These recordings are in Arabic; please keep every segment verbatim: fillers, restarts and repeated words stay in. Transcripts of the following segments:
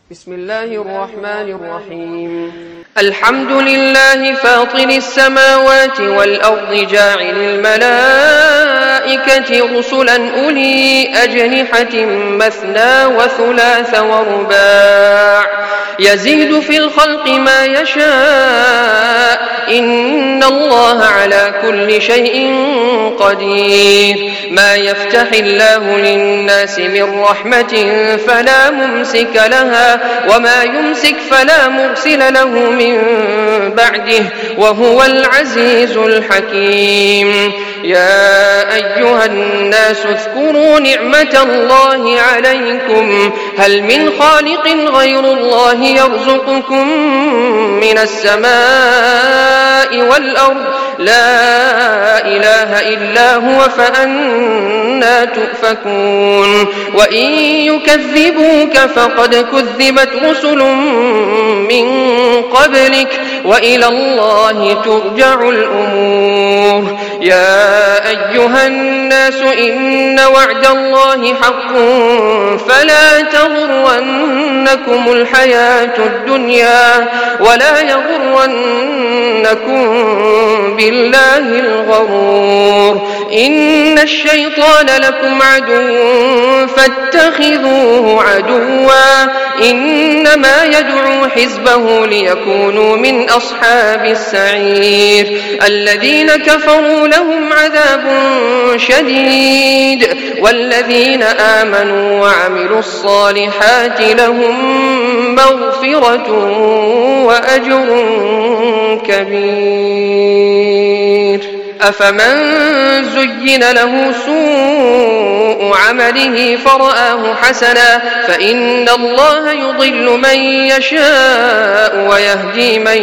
بسم الله الرحمن الرحيم. الحمد لله فاطر السماوات والأرض جاعل الملائكة رسلا أولي أجنحة مثنى وثلاث ورباع يزيد في الخلق ما يشاء إن الله على كل شيء قدير. ما يفتح الله للناس من رحمة فلا ممسك لها وما يمسك فلا مرسل له من بعده وهو العزيز الحكيم. يا أيها الناس اذكروا نعمة الله عليكم هل من خالق غير الله يرزقكم من السماء والأرض لا إله إلا هو فأنى تؤفكون. وإن يكذبوك فقد كذبت رسل من قبلك وإلى الله ترجع الأمور. يا أيها الناس إن وعد الله حق فلا تغرنكم الحياة الدنيا ولا يغرنكم بالله الغرور. إن الشيطان لكم عدو فاتخذوه عدوا إنما يدعو حزبه ليكونوا من أصحاب السعير. الذين كفروا لهم عذاب شديد والذين آمنوا وعملوا الصالحات لهم مغفرة وأجر كبير. أفمن زين له سوء عمله فرآه حسنا فإن الله يضل من يشاء ويهدي من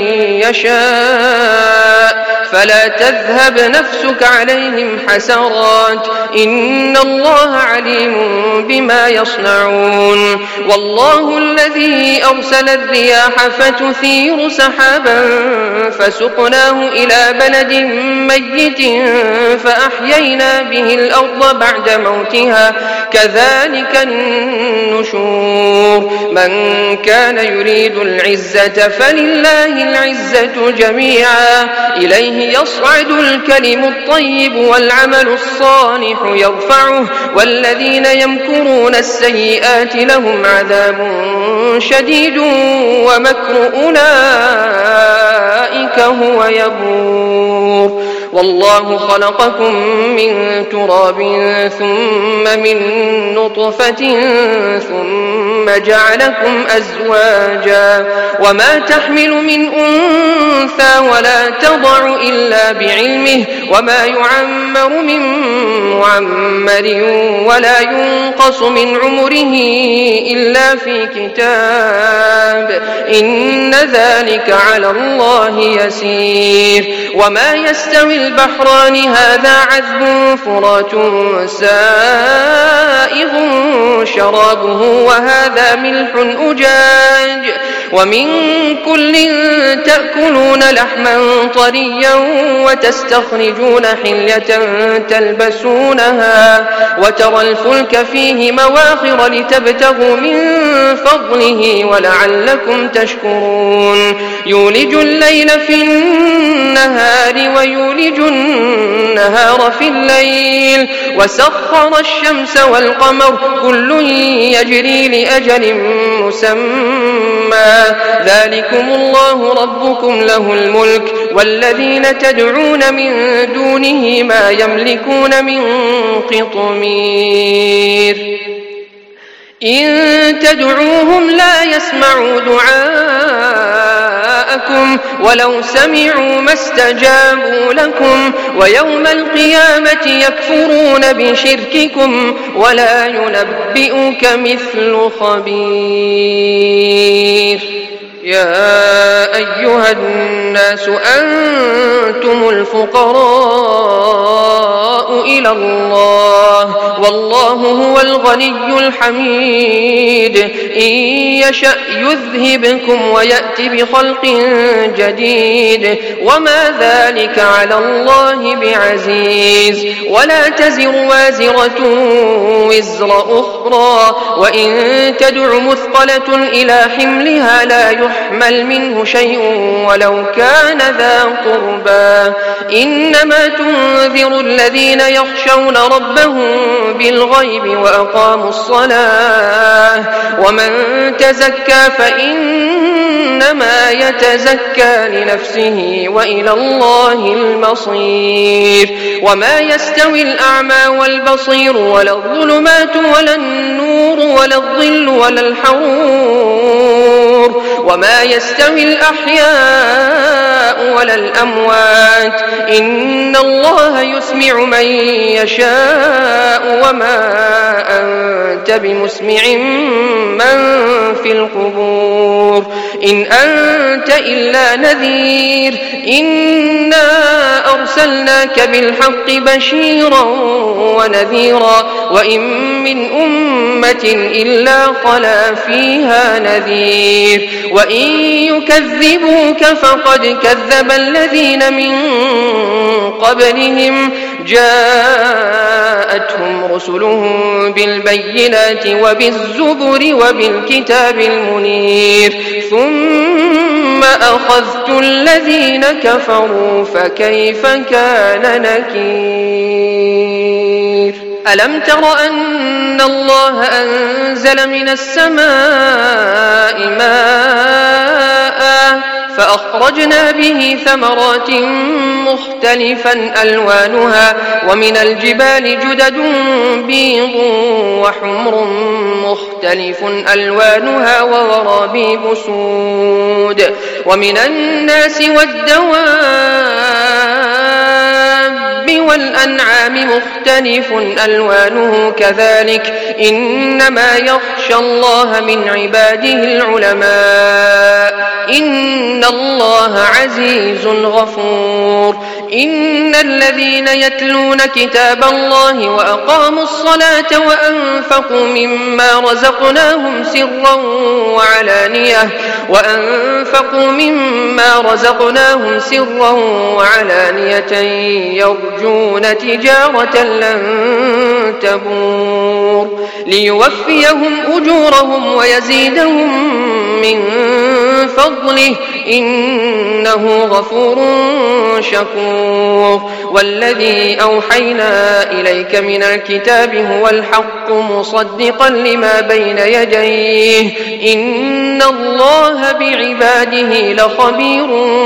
يشاء فلا تذهب نفسك عليهم حسرات إن الله عليم بما يصنعون. والله الذي أرسل الرياح فتثير سحابا فسقناه إلى بلد ميت فأحيينا به الأرض بعد موتها كذلك النشور. من كان يريد العزة فلله العزة جميعا إليه يصعد الكلم الطيب والعمل الصالح يرفعه والذين يمكرون السيئات لهم عذاب شديد ومكر أولئك هو يبور. والله خلقكم من تراب ثم من نطفة ثم جعلكم أزواجا وما تحمل من أنثى ولا تضع إلا بعلمه وما يعمر من معمر ولا ينقص من عمره إلا في كتاب إن ذلك على الله يسير. وما يستوي البحران هذا عذب فرات سائغ شرابه وهذا ملح أجاج ومن كل تأكلون لحما طريا وتستخرجون حلية تلبسونها وترى الفلك فيه مواخر لتبتغوا من فضله ولعلكم تشكرون. يولج الليل في النهار ويولج النهار في الليل وسخر الشمس والقمر كل يجري لأجل مسمى ذلكم الله ربكم له الملك والذين تدعون من دونه ما يملكون من قطمير. إن تدعوهم لا يسمعوا دعاءكم ولو سمعوا ما استجابوا لكم ويوم القيامة يكفرون بشرككم ولا ينبئك مثل خبير. يا أيها الناس أنتم الفقراء إلى الله والله هو الغني الحميد إن يشأ يذهبكم ويأتي بخلق جديد وما ذلك على الله بعزيز ولا تزر وازرة وزر أخرى وإن تدع مثقلة إلى حملها لا يحمل منه شيء ولو كان ذا قربى إنما تنذر الذين يخشون ربهم بالغيب وأقاموا الصلاة ومن تزكى فإنما يتزكى لنفسه وإلى الله المصير وما يستوي الأعمى والبصير ولا الظلمات ولا النور ولا الظل ولا الحرور وما يستوي الأحياء ولا الأموات إن الله يسمع من يشاء وما أنت بمسمع من في القبور إن أنت إلا نذير إنا أرسلناك بالحق بشيرا ونذيرا وإن من أمة إلا خلا فيها نذير وإن يكذبوك فقد كذب الذين من قبلهم جاءتهم رسلهم بالبينات وبالزبر وبالكتاب المنير ثم أخذت الذين كفروا فكيف كان نكير ألم تر أن الله أنزل من السماء ماء فأخرجنا به ثمرات مختلفا ألوانها ومن الجبال جدد بيض وحمر مختلف ألوانها وغرابيب سود ومن الناس والدواب والأنعام مختلف ألوانه كذلك إنما يخشى الله من عباده العلماء إن الله عزيز غفور إن الذين يتلون كتاب الله وأقاموا الصلاة وأنفقوا مما رزقناهم سرا وعلانية وأنفقوا مما رزقناهم سرا وعلانية يرجون تجارة لن تبور ليوفيهم أجورهم ويزيدهم من فضله إنه غفور شكور والذي أوحينا إليك من الكتاب هو الحق مصدقا لما بين يديه إن الله بعباده لخبير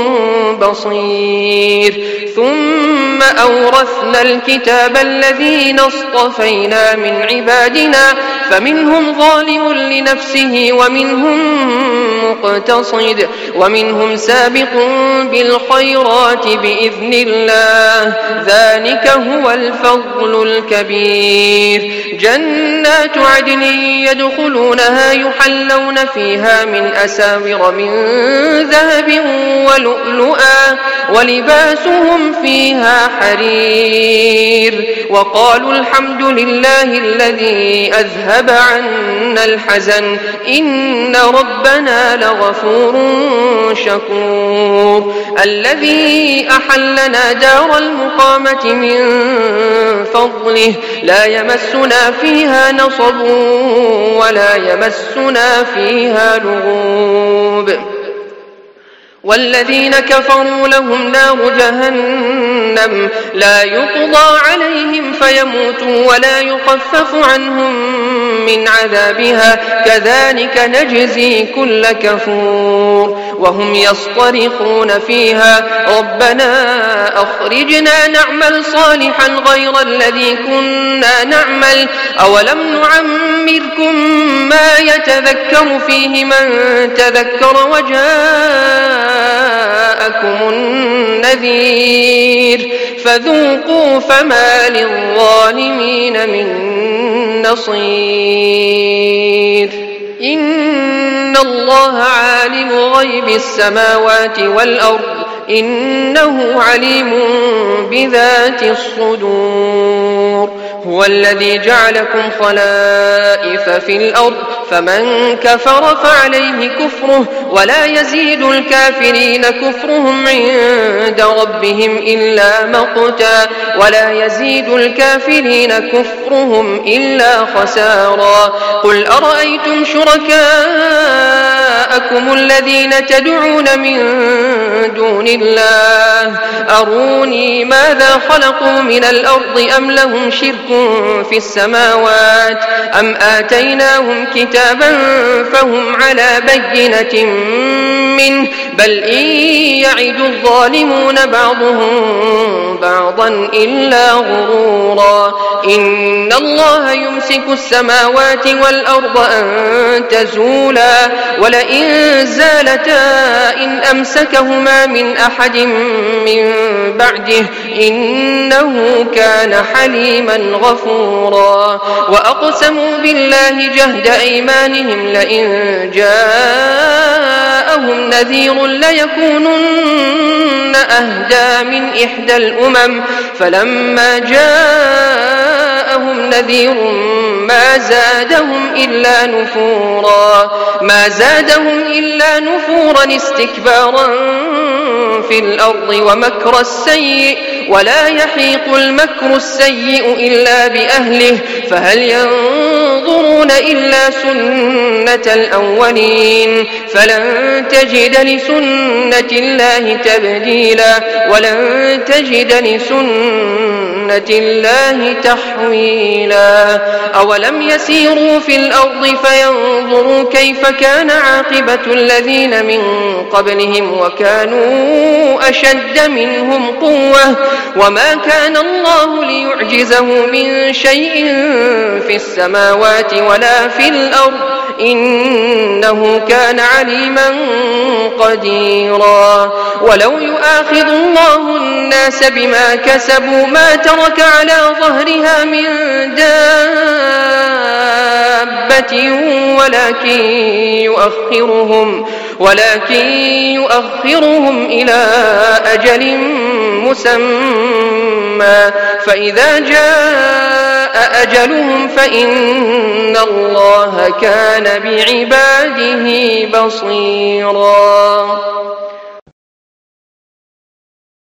بصير ثم أورثنا الكتاب الذين اصطفينا من عبادنا فمنهم ظالم لنفسه ومنهم مقتصد ومنهم سابق بالخيرات بإذن الله ذلك هو الفضل الكبير جنات عدن يدخلونها يحلون فيها من أساور من ذهب ولؤلؤا ولباسهم فيها حرير وقالوا الحمد لله الذي أذهب عنا الحزن إن ربنا لغفور شكور الذي أحلنا دار المقامة من فضله لا يمسنا فيها نصب ولا يمسنا فيها لغوب والذين كفروا لهم نار جهنم لا يقضى عليهم فيموتوا ولا يخفف عنهم من عذابها كذلك نجزي كل كفور وهم يصطرخون فيها ربنا أخرجنا نعمل صالحا غير الذي كنا نعمل أولم نعمركم ما يتذكر فيه من تذكر وجاءكم النذير فذوقوا فما للظالمين من نصير إن الله عالم غيب السماوات والأرض إنه عليم بذات الصدور هو الذي جعلكم خلائف في الأرض فمن كفر فعليه كفره ولا يزيد الكافرين كفرهم عند ربهم إلا مقتا ولا يزيد الكافرين كفرهم إلا خسارا قل أرأيتم شركاءكم الذين تدعون من دون الله أروني ماذا خلقوا من الأرض أم لهم شرك في السماوات أم آتيناهم كتابا فهم على بينة منه بل إن يعد الظالمون بعضهم بعضا إلا غرورا إن الله يمسك السماوات والأرض أن تزولا ولئن زالتا إن أمسكهما من أحد من بعده إنه كان حليما غفورا وأقسموا بالله جهد أيمانهم لئن جاءهم نذير ليكونن أهدى من إحدى الأمم فلما جاءهم نذير ما زادهم إلا نفورا ما زادهم إلا نفورا استكبارا في الأرض ومكر السيء ولا يحيق المكر السيء إلا بأهله فهل ينظرون إلا سنة الأولين فلن تجد لسنة الله تبديلا ولن تجد لسنة الله تحويلا أولم يسيروا في الأرض فينظروا كيف كان عاقبة الذين من قبلهم وكانوا أشد منهم قوة وما كان الله ليعجزه من شيء في السماوات ولا في الأرض إنه كان عليما قديرا ولو يؤاخذ الله الناس بما كسبوا ما ترك على ظهرها من دابة ولكن يؤخرهم ولكن يؤخرهم إلى أجل مسمى فإذا جاء أجلهم فإن الله كان بعباده بصيرا.